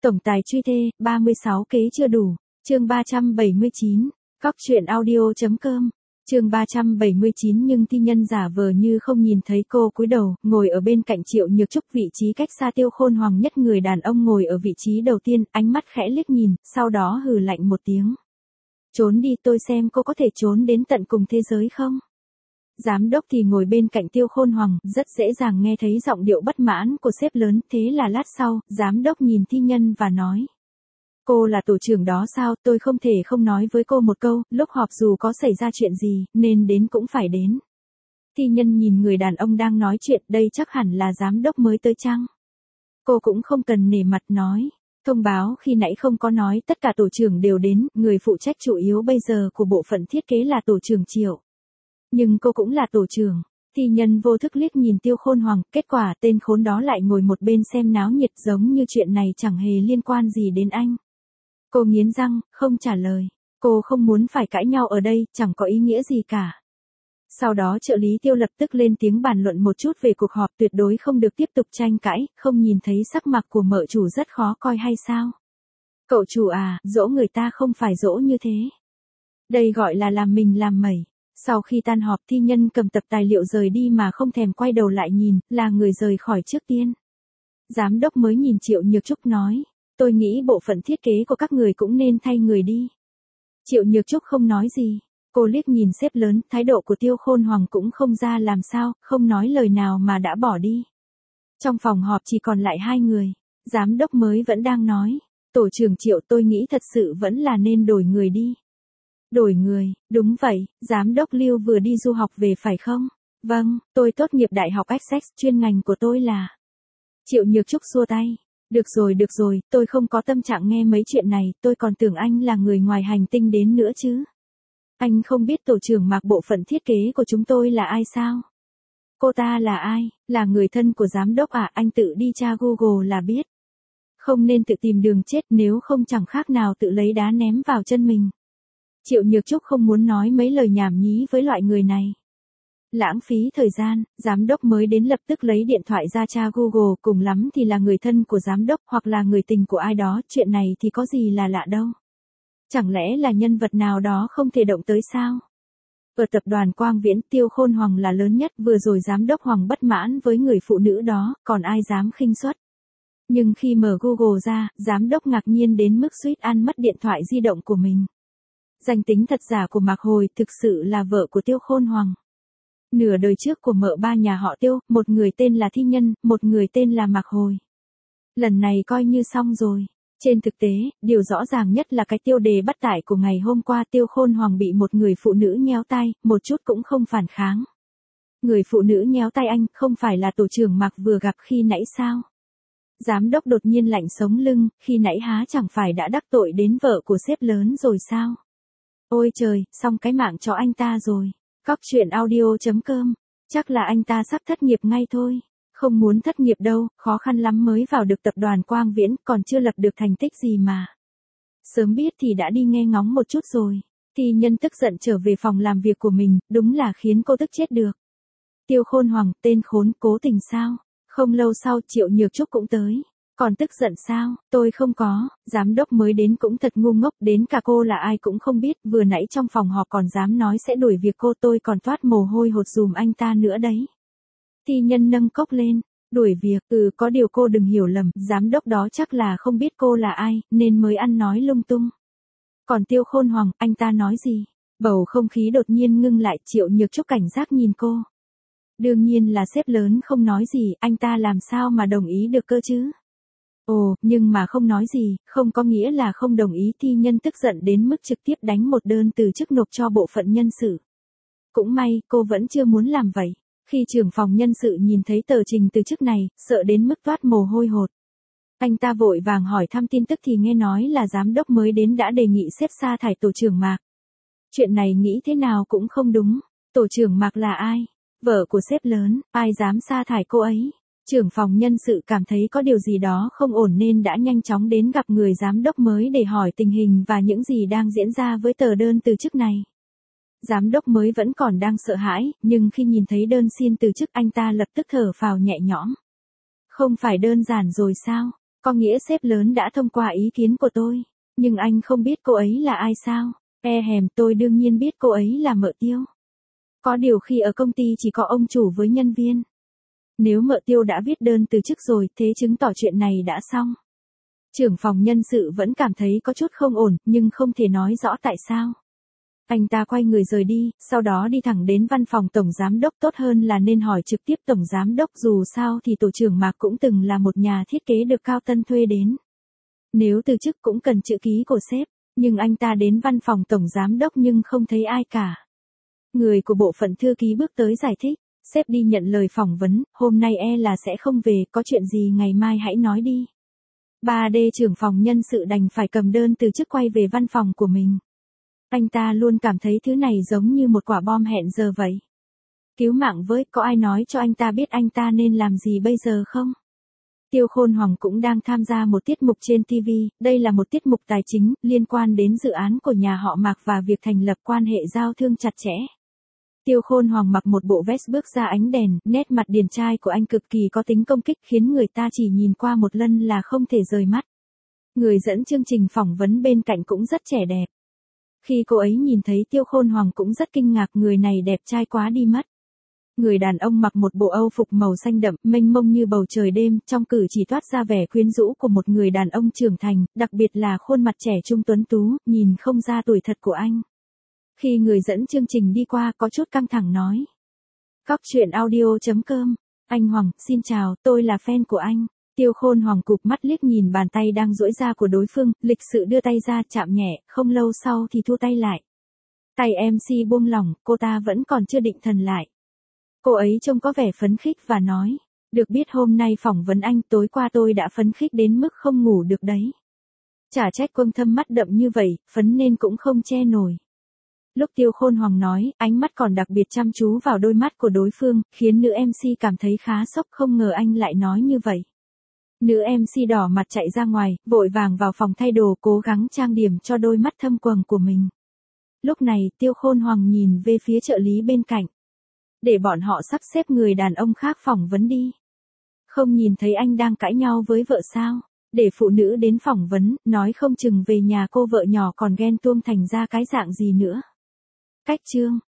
Tổng tài truy thê, 36 kế chưa đủ. Chương 379. Cóc truyện audio.com. Chương 379 nhưng thi nhân giả vờ như không nhìn thấy cô cúi đầu, ngồi ở bên cạnh Triệu Nhược Trúc, vị trí cách xa Tiêu Khôn Hoàng nhất, người đàn ông ngồi ở vị trí đầu tiên, ánh mắt khẽ liếc nhìn, sau đó hừ lạnh một tiếng. Trốn đi, tôi xem cô có thể trốn đến tận cùng thế giới không? Giám đốc thì ngồi bên cạnh Tiêu Khôn Hoàng, rất dễ dàng nghe thấy giọng điệu bất mãn của sếp lớn, thế là lát sau, giám đốc nhìn thi nhân và nói. Cô là tổ trưởng đó sao, tôi không thể không nói với cô một câu, lúc họp dù có xảy ra chuyện gì, nên đến cũng phải đến. Thi nhân nhìn người đàn ông đang nói chuyện, đây chắc hẳn là giám đốc mới tới chăng? Cô cũng không cần nể mặt nói. Thông báo khi nãy không có nói, tất cả tổ trưởng đều đến, người phụ trách chủ yếu bây giờ của bộ phận thiết kế là tổ trưởng Triệu. Nhưng cô cũng là tổ trưởng. Thi nhân vô thức liếc nhìn Tiêu Khôn Hoàng, kết quả tên khốn đó lại ngồi một bên xem náo nhiệt, giống như chuyện này chẳng hề liên quan gì đến anh. Cô nghiến răng, không trả lời. Cô không muốn phải cãi nhau ở đây, chẳng có ý nghĩa gì cả. Sau đó trợ lý Tiêu lập tức lên tiếng bàn luận một chút về cuộc họp, tuyệt đối không được tiếp tục tranh cãi, không nhìn thấy sắc mặt của mợ chủ rất khó coi hay sao? Cậu chủ à, dỗ người ta không phải dỗ như thế. Đây gọi là làm mình làm mẩy. Sau khi tan họp, thi nhân cầm tập tài liệu rời đi mà không thèm quay đầu lại nhìn, là người rời khỏi trước tiên. Giám đốc mới nhìn Triệu Nhược Trúc nói, tôi nghĩ bộ phận thiết kế của các người cũng nên thay người đi. Triệu Nhược Trúc không nói gì, cô liếc nhìn sếp lớn, thái độ của Tiêu Khôn Hoàng cũng không ra làm sao, không nói lời nào mà đã bỏ đi. Trong phòng họp chỉ còn lại hai người, giám đốc mới vẫn đang nói, tổ trưởng Triệu, tôi nghĩ thật sự vẫn là nên đổi người đi. Đổi người, đúng vậy, giám đốc Lưu vừa đi du học về phải không? Vâng, tôi tốt nghiệp Đại học Essex, chuyên ngành của tôi là... Triệu Nhược Trúc xua tay. Được rồi, tôi không có tâm trạng nghe mấy chuyện này, tôi còn tưởng anh là người ngoài hành tinh đến nữa chứ. Anh không biết tổ trưởng Mạc bộ phận thiết kế của chúng tôi là ai sao? Cô ta là ai? Là người thân của giám đốc à? Anh tự đi tra Google là biết. Không nên tự tìm đường chết, nếu không chẳng khác nào tự lấy đá ném vào chân mình. Triệu Nhược Trúc không muốn nói mấy lời nhảm nhí với loại người này. Lãng phí thời gian, giám đốc mới đến lập tức lấy điện thoại ra tra Google, cùng lắm thì là người thân của giám đốc hoặc là người tình của ai đó, chuyện này thì có gì là lạ đâu. Chẳng lẽ là nhân vật nào đó không thể động tới sao? Ở tập đoàn Quang Viễn, Tiêu Khôn Hoàng là lớn nhất, vừa rồi giám đốc Hoàng bất mãn với người phụ nữ đó, còn ai dám khinh suất. Nhưng khi mở Google ra, giám đốc ngạc nhiên đến mức suýt ăn mất điện thoại di động của mình. Danh tính thật giả của Mạc Hồi thực sự là vợ của Tiêu Khôn Hoàng. Nửa đời trước của mợ ba nhà họ Tiêu, một người tên là Thi Nhân, một người tên là Mạc Hồi. Lần này coi như xong rồi. Trên thực tế, điều rõ ràng nhất là cái tiêu đề bắt tải của ngày hôm qua, Tiêu Khôn Hoàng bị một người phụ nữ nhéo tay, một chút cũng không phản kháng. Người phụ nữ nhéo tay anh, không phải là tổ trưởng Mạc vừa gặp khi nãy sao? Giám đốc đột nhiên lạnh sống lưng, khi nãy há chẳng phải đã đắc tội đến vợ của sếp lớn rồi sao? Ôi trời, xong cái mạng cho anh ta rồi. Cóc truyện audio.com. Chắc là anh ta sắp thất nghiệp ngay thôi. Không muốn thất nghiệp đâu, khó khăn lắm mới vào được tập đoàn Quang Viễn, còn chưa lập được thành tích gì mà. Sớm biết thì đã đi nghe ngóng một chút rồi. Thi nhân tức giận trở về phòng làm việc của mình, đúng là khiến cô tức chết được. Tiêu Khôn Hoàng, tên khốn, cố tình sao? Không lâu sau, Triệu Nhược Trúc cũng tới. Còn tức giận sao? Tôi không có, giám đốc mới đến cũng thật ngu ngốc, đến cả cô là ai cũng không biết, vừa nãy trong phòng họp còn dám nói sẽ đuổi việc cô, tôi còn toát mồ hôi hột dùm anh ta nữa đấy. Thi nhân nâng cốc lên, đuổi việc, có điều cô đừng hiểu lầm, giám đốc đó chắc là không biết cô là ai, nên mới ăn nói lung tung. Còn Tiêu Khôn Hoàng, anh ta nói gì? Bầu không khí đột nhiên ngưng lại, Triệu Nhược Trúc cảnh giác nhìn cô. Đương nhiên là sếp lớn không nói gì, anh ta làm sao mà đồng ý được cơ chứ? Ồ, nhưng mà không nói gì, không có nghĩa là không đồng ý. Thi nhân tức giận đến mức trực tiếp đánh một đơn từ chức nộp cho bộ phận nhân sự. Cũng may, cô vẫn chưa muốn làm vậy. Khi trưởng phòng nhân sự nhìn thấy tờ trình từ chức này, sợ đến mức toát mồ hôi hột. Anh ta vội vàng hỏi thăm tin tức thì nghe nói là giám đốc mới đến đã đề nghị sếp sa thải tổ trưởng Mạc. Chuyện này nghĩ thế nào cũng không đúng. Tổ trưởng Mạc là ai? Vợ của sếp lớn, ai dám sa thải cô ấy? Trưởng phòng nhân sự cảm thấy có điều gì đó không ổn nên đã nhanh chóng đến gặp người giám đốc mới để hỏi tình hình và những gì đang diễn ra với tờ đơn từ chức này. Giám đốc mới vẫn còn đang sợ hãi, nhưng khi nhìn thấy đơn xin từ chức anh ta lập tức thở phào nhẹ nhõm. Không phải đơn giản rồi sao? Có nghĩa sếp lớn đã thông qua ý kiến của tôi. Nhưng anh không biết cô ấy là ai sao? Tôi đương nhiên biết cô ấy là Mợ Tiêu. Có điều khi ở công ty chỉ có ông chủ với nhân viên. Nếu Mợ Tiêu đã viết đơn từ chức rồi, thế chứng tỏ chuyện này đã xong. Trưởng phòng nhân sự vẫn cảm thấy có chút không ổn, nhưng không thể nói rõ tại sao. Anh ta quay người rời đi, sau đó đi thẳng đến văn phòng tổng giám đốc, tốt hơn là nên hỏi trực tiếp tổng giám đốc, dù sao thì tổ trưởng Mạc cũng từng là một nhà thiết kế được Cao Tân thuê đến. Nếu từ chức cũng cần chữ ký của sếp, nhưng anh ta đến văn phòng tổng giám đốc nhưng không thấy ai cả. Người của bộ phận thư ký bước tới giải thích, sếp đi nhận lời phỏng vấn, hôm nay là sẽ không về, có chuyện gì ngày mai hãy nói đi. 3D trưởng phòng nhân sự đành phải cầm đơn từ chức quay về văn phòng của mình. Anh ta luôn cảm thấy thứ này giống như một quả bom hẹn giờ vậy. Cứu mạng với, có ai nói cho anh ta biết anh ta nên làm gì bây giờ không? Tiêu Khôn Hoàng cũng đang tham gia một tiết mục trên TV, đây là một tiết mục tài chính, liên quan đến dự án của nhà họ Mạc và việc thành lập quan hệ giao thương chặt chẽ. Tiêu Khôn Hoàng mặc một bộ vest bước ra ánh đèn, nét mặt điển trai của anh cực kỳ có tính công kích khiến người ta chỉ nhìn qua một lần là không thể rời mắt. Người dẫn chương trình phỏng vấn bên cạnh cũng rất trẻ đẹp. Khi cô ấy nhìn thấy Tiêu Khôn Hoàng cũng rất kinh ngạc, người này đẹp trai quá đi mất. Người đàn ông mặc một bộ âu phục màu xanh đậm, mênh mông như bầu trời đêm, trong cử chỉ toát ra vẻ quyến rũ của một người đàn ông trưởng thành, đặc biệt là khuôn mặt trẻ trung tuấn tú, nhìn không ra tuổi thật của anh. Khi người dẫn chương trình đi qua có chút căng thẳng nói. Cóc truyện audio.com. Anh Hoàng, xin chào, tôi là fan của anh. Tiêu Khôn Hoàng cụp mắt liếc nhìn bàn tay đang duỗi ra của đối phương, lịch sự đưa tay ra chạm nhẹ, không lâu sau thì thu tay lại. Tay MC buông lỏng, cô ta vẫn còn chưa định thần lại. Cô ấy trông có vẻ phấn khích và nói, được biết hôm nay phỏng vấn anh, tối qua tôi đã phấn khích đến mức không ngủ được đấy. Chả trách Quang Thâm mắt đậm như vậy, phấn nên cũng không che nổi. Lúc Tiêu Khôn Hoàng nói, ánh mắt còn đặc biệt chăm chú vào đôi mắt của đối phương, khiến nữ MC cảm thấy khá sốc, không ngờ anh lại nói như vậy. Nữ MC đỏ mặt chạy ra ngoài, vội vàng vào phòng thay đồ, cố gắng trang điểm cho đôi mắt thâm quầng của mình. Lúc này, Tiêu Khôn Hoàng nhìn về phía trợ lý bên cạnh. Để bọn họ sắp xếp người đàn ông khác phỏng vấn đi. Không nhìn thấy anh đang cãi nhau với vợ sao? Để phụ nữ đến phỏng vấn, nói không chừng về nhà cô vợ nhỏ còn ghen tuông thành ra cái dạng gì nữa. Cách chương